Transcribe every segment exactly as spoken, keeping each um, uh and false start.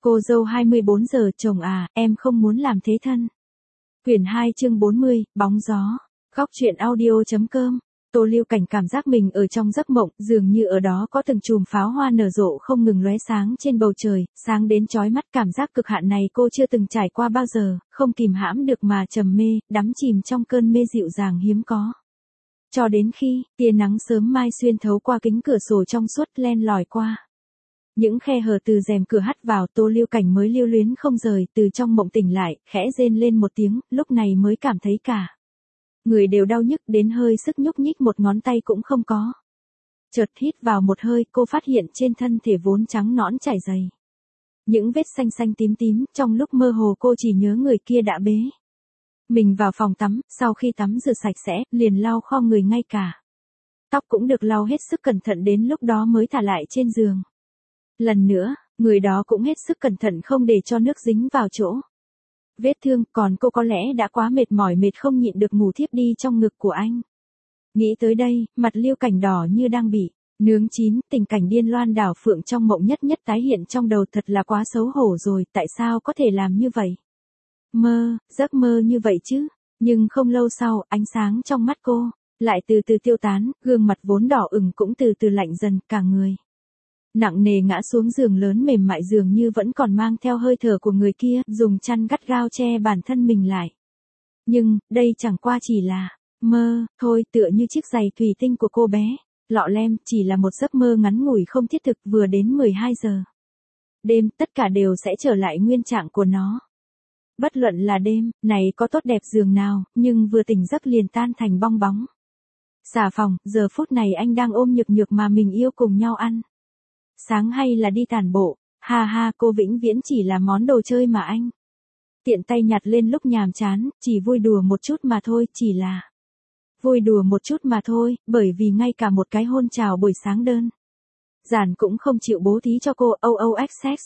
Cô dâu hai mươi bốn giờ, chồng à, em không muốn làm thế thân. Quyển hai chương bốn mươi, bóng gió. Góc truyện audio chấm com. Tô Lưu Cảnh cảm giác mình ở trong giấc mộng, dường như ở đó có từng chùm pháo hoa nở rộ không ngừng lóe sáng trên bầu trời, sáng đến chói mắt. Cảm giác cực hạn này cô chưa từng trải qua bao giờ, không kìm hãm được mà trầm mê, đắm chìm trong cơn mê dịu dàng hiếm có. Cho đến khi, tia nắng sớm mai xuyên thấu qua kính cửa sổ trong suốt len lỏi qua những khe hở từ rèm cửa hắt vào, Tô Lưu Cảnh mới lưu luyến không rời, từ trong mộng tỉnh lại, khẽ rên lên một tiếng, lúc này mới cảm thấy cả người đều đau nhức đến hơi sức nhúc nhích một ngón tay cũng không có. Chợt hít vào một hơi, cô phát hiện trên thân thể vốn trắng nõn trải dày những vết xanh xanh tím tím, trong lúc mơ hồ cô chỉ nhớ người kia đã bế mình vào phòng tắm, sau khi tắm rửa sạch sẽ, liền lau kho người, ngay cả tóc cũng được lau hết sức cẩn thận, đến lúc đó mới thả lại trên giường. Lần nữa, người đó cũng hết sức cẩn thận không để cho nước dính vào chỗ vết thương, còn cô có lẽ đã quá mệt mỏi mệt không nhịn được ngủ thiếp đi trong ngực của anh. Nghĩ tới đây, mặt Lưu Cảnh đỏ như đang bị nướng chín, tình cảnh điên loan đảo phượng trong mộng nhất nhất tái hiện trong đầu, thật là quá xấu hổ rồi, tại sao có thể làm như vậy? Mơ, giấc mơ như vậy chứ, nhưng không lâu sau, ánh sáng trong mắt cô lại từ từ tiêu tán, gương mặt vốn đỏ ửng cũng từ từ lạnh dần, cả người nặng nề ngã xuống giường lớn mềm mại, dường như vẫn còn mang theo hơi thở của người kia, dùng chăn gắt gao che bản thân mình lại. Nhưng, đây chẳng qua chỉ là mơ thôi, tựa như chiếc giày thủy tinh của cô bé lọ lem, chỉ là một giấc mơ ngắn ngủi không thiết thực. Vừa đến mười hai giờ đêm, tất cả đều sẽ trở lại nguyên trạng của nó. Bất luận là đêm này có tốt đẹp giường nào, nhưng vừa tỉnh giấc liền tan thành bong bóng. Xà phòng, giờ phút này anh đang ôm nhược nhược mà mình yêu cùng nhau ăn sáng hay là đi tản bộ. Ha ha, cô vĩnh viễn chỉ là món đồ chơi mà anh tiện tay nhặt lên lúc nhàm chán, chỉ vui đùa một chút mà thôi, chỉ là vui đùa một chút mà thôi, bởi vì ngay cả một cái hôn chào buổi sáng đơn giản cũng không chịu bố thí cho cô. O O X X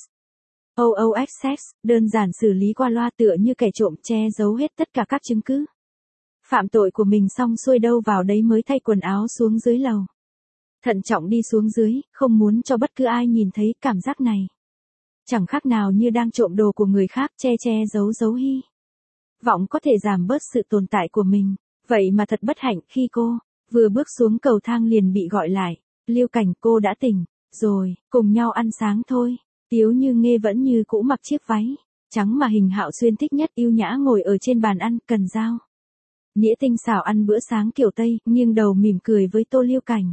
O O X X, đơn giản xử lý qua loa, tựa như kẻ trộm che giấu hết tất cả các chứng cứ phạm tội của mình, xong xuôi đâu vào đấy mới thay quần áo xuống dưới lầu. Thận trọng đi xuống dưới, không muốn cho bất cứ ai nhìn thấy. Cảm giác này chẳng khác nào như đang trộm đồ của người khác, che che giấu giấu hy vọng có thể giảm bớt sự tồn tại của mình. Vậy mà thật bất hạnh, khi cô vừa bước xuống cầu thang liền bị gọi lại. Lưu Cảnh, cô đã tỉnh rồi, cùng nhau ăn sáng thôi. Tiếu Như Nghê vẫn như cũ mặc chiếc váy trắng mà Hình Hạo Xuyên thích nhất, yêu nhã ngồi ở trên bàn ăn, cần dao nĩa tinh xảo ăn bữa sáng kiểu Tây, nghiêng đầu mỉm cười với Tô Lưu Cảnh.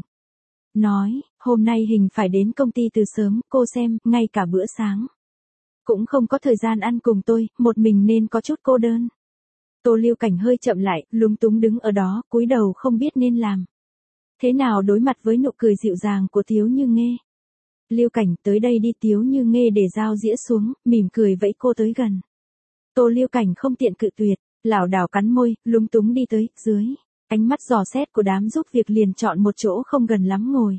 Nói, hôm nay Hình phải đến công ty từ sớm, cô xem, ngay cả bữa sáng cũng không có thời gian ăn cùng tôi, một mình nên có chút cô đơn. Tô Lưu Cảnh hơi chậm lại, lúng túng đứng ở đó, cúi đầu không biết nên làm thế nào đối mặt với nụ cười dịu dàng của Tiếu Như Nghê. Lưu Cảnh, tới đây đi. Tiếu Như Nghê để dao dĩa xuống, mỉm cười vẫy cô tới gần. Tô Lưu Cảnh không tiện cự tuyệt, lảo đảo cắn môi, lúng túng đi tới, dưới ánh mắt dò xét của đám giúp việc liền chọn một chỗ không gần lắm ngồi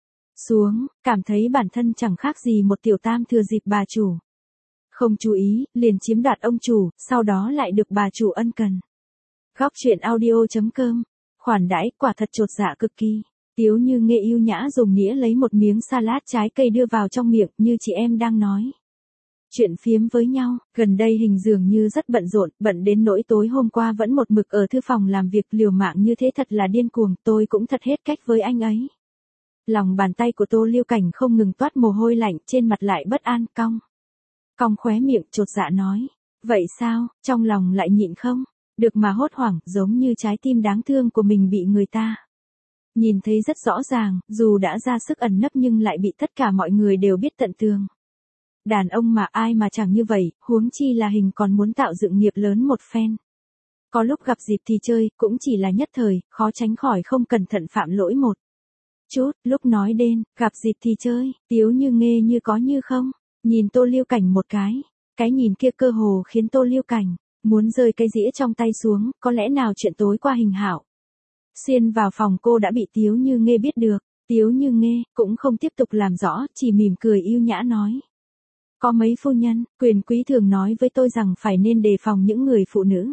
xuống, cảm thấy bản thân chẳng khác gì một tiểu tam thừa dịp bà chủ không chú ý, liền chiếm đoạt ông chủ, sau đó lại được bà chủ ân cần. Góc truyện audio chấm com. Khoản đãi, quả thật chột dạ cực kỳ. Tiếu Như Nghê yêu nhã dùng nĩa lấy một miếng salad trái cây đưa vào trong miệng, như chị em đang nói chuyện phiếm với nhau. Gần đây Hình dường như rất bận rộn, bận đến nỗi tối hôm qua vẫn một mực ở thư phòng làm việc, liều mạng như thế thật là điên cuồng, tôi cũng thật hết cách với anh ấy. Lòng bàn tay của Tô Lưu Cảnh không ngừng toát mồ hôi lạnh, trên mặt lại bất an, cong cong khóe miệng, chột dạ nói. Vậy sao, trong lòng lại nhịn không được mà hốt hoảng, giống như trái tim đáng thương của mình bị người ta nhìn thấy rất rõ ràng, dù đã ra sức ẩn nấp nhưng lại bị tất cả mọi người đều biết tận tường. Đàn ông mà ai mà chẳng như vậy, huống chi là Hình còn muốn tạo dựng nghiệp lớn một phen. Có lúc gặp dịp thì chơi, cũng chỉ là nhất thời, khó tránh khỏi không cẩn thận phạm lỗi một chút. Lúc nói đến gặp dịp thì chơi, Tiếu Như Nghê như có như không nhìn Tô Lưu Cảnh một cái. Cái nhìn kia cơ hồ khiến Tô Lưu Cảnh muốn rơi cái dĩa trong tay xuống. Có lẽ nào chuyện tối qua Hình Hạo Xuyên vào phòng cô đã bị Tiếu Như Nghê biết được. Tiếu Như Nghê cũng không tiếp tục làm rõ, chỉ mỉm cười yêu nhã nói. Có mấy phu nhân, quyền quý thường nói với tôi rằng phải nên đề phòng những người phụ nữ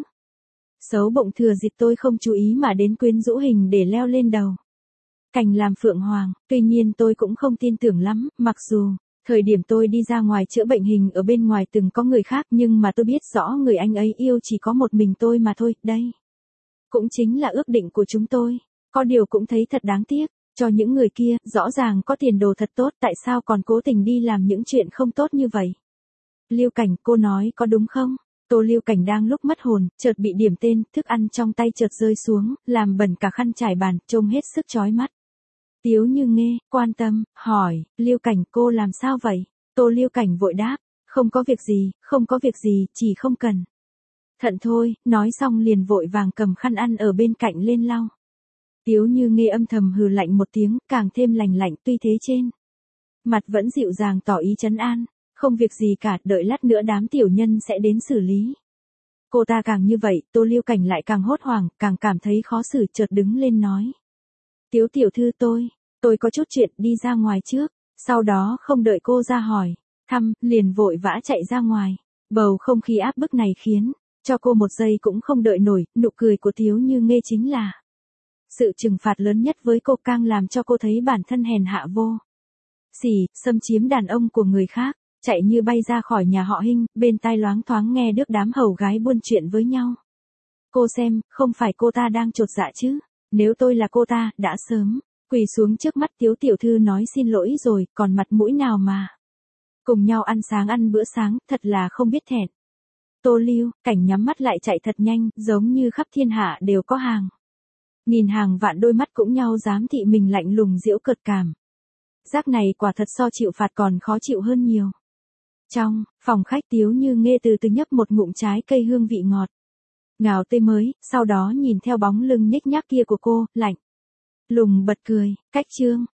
xấu bụng, thừa dịp tôi không chú ý mà đến quyến rũ Hình để leo lên đầu cành làm phượng hoàng. Tuy nhiên tôi cũng không tin tưởng lắm, mặc dù Thời điểm tôi đi ra ngoài chữa bệnh hình ở bên ngoài từng có người khác nhưng mà tôi biết rõ người anh ấy yêu chỉ có một mình tôi mà thôi, đây. Cũng chính là ước định của chúng tôi. Có điều cũng thấy thật đáng tiếc, cho những người kia, rõ ràng có tiền đồ thật tốt tại sao còn cố tình đi làm những chuyện không tốt như vậy. Lưu Cảnh, cô nói có đúng không? Tô Lưu Cảnh đang lúc mất hồn, chợt bị điểm tên, thức ăn trong tay chợt rơi xuống, làm bẩn cả khăn trải bàn, trông hết sức chói mắt. Tiếu Như Nghê, quan tâm, hỏi, Lưu Cảnh cô làm sao vậy? Tô Lưu Cảnh vội đáp, không có việc gì, không có việc gì, chỉ không cần. Thận thôi, nói xong liền vội vàng cầm khăn ăn ở bên cạnh lên lau. Tiếu Như Nghê âm thầm hừ lạnh một tiếng, càng thêm lành lạnh tuy thế trên. Mặt vẫn dịu dàng tỏ ý trấn an, không việc gì cả, đợi lát nữa đám tiểu nhân sẽ đến xử lý. Cô ta càng như vậy, Tô Lưu Cảnh lại càng hốt hoảng, càng cảm thấy khó xử, chợt đứng lên nói. Tiếu tiểu thư tôi, tôi có chút chuyện đi ra ngoài trước, sau đó không đợi cô ra hỏi, thăm, liền vội vã chạy ra ngoài. Bầu không khí áp bức này khiến, cho cô một giây cũng không đợi nổi, nụ cười của Tiếu Như Nghê chính là sự trừng phạt lớn nhất với cô, càng làm cho cô thấy bản thân hèn hạ vô sỉ, xâm chiếm đàn ông của người khác, chạy như bay ra khỏi nhà họ Hinh, bên tai loáng thoáng nghe được đám hầu gái buôn chuyện với nhau. Cô xem, không phải cô ta đang chột dạ chứ, nếu tôi là cô ta, đã sớm quỳ xuống trước mắt Tiếu tiểu thư nói xin lỗi rồi, còn mặt mũi nào mà cùng nhau ăn sáng ăn bữa sáng, thật là không biết thẹn. Tô Lưu Cảnh nhắm mắt lại chạy thật nhanh, giống như khắp thiên hạ đều có hàng nghìn hàng vạn đôi mắt cũng nhau dám thị mình lạnh lùng giễu cợt cảm. Giác này quả thật so chịu phạt còn khó chịu hơn nhiều. Trong phòng khách, Tiếu Như Nghê từ từ nhấp một ngụm trái cây hương vị ngọt ngào tươi mới, sau đó nhìn theo bóng lưng nhếch nhác kia của cô, lạnh lùng bật cười, cách chương